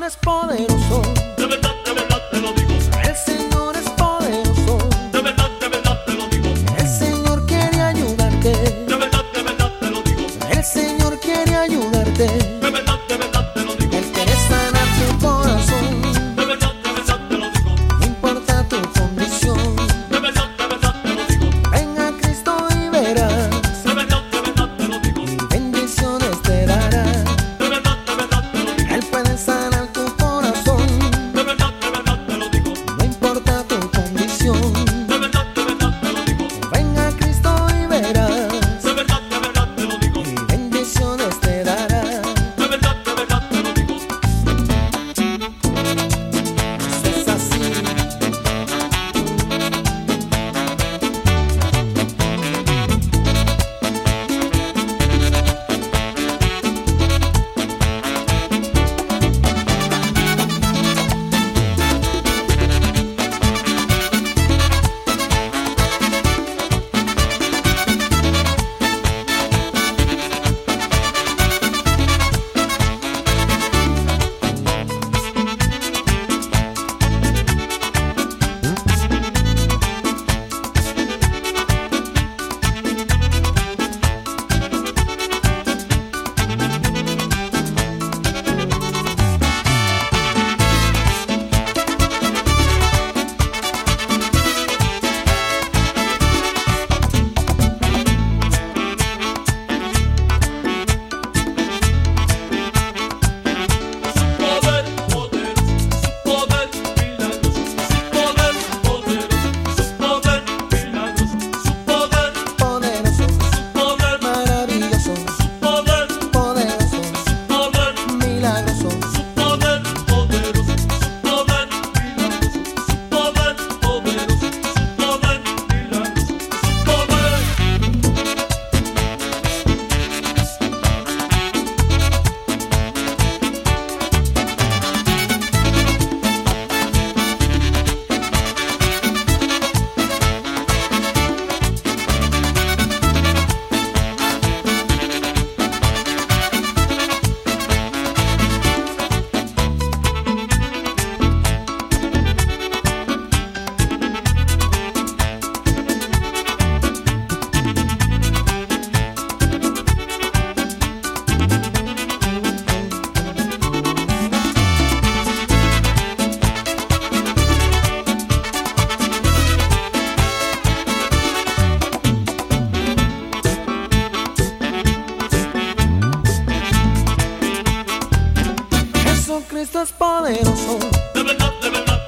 es poderoso. De verdad te lo digo. El Señor es poderoso. De verdad te lo digo. El Señor quiere ayudarte. De verdad te lo digo. El Señor quiere ayudarte. De verdad te lo digo. Él quiere sanar tu corazón. De verdad te lo digo. No importa tu condición. De verdad te lo digo. Ven a Cristo y verás. De verdad te lo digo. Bendiciones te dará. De verdad te lo digo. Él puede sanar tu corazón. De verdad te lo digo. No importa tu condición. De verdad te lo digo. Ven a Cristo y verás. De verdad te lo digo. Bendiciones te dará. De verdad te lo digo. Eso es así. Poderoso, maravilloso, poderoso, milagroso. Jesucristo es poderoso. De verdad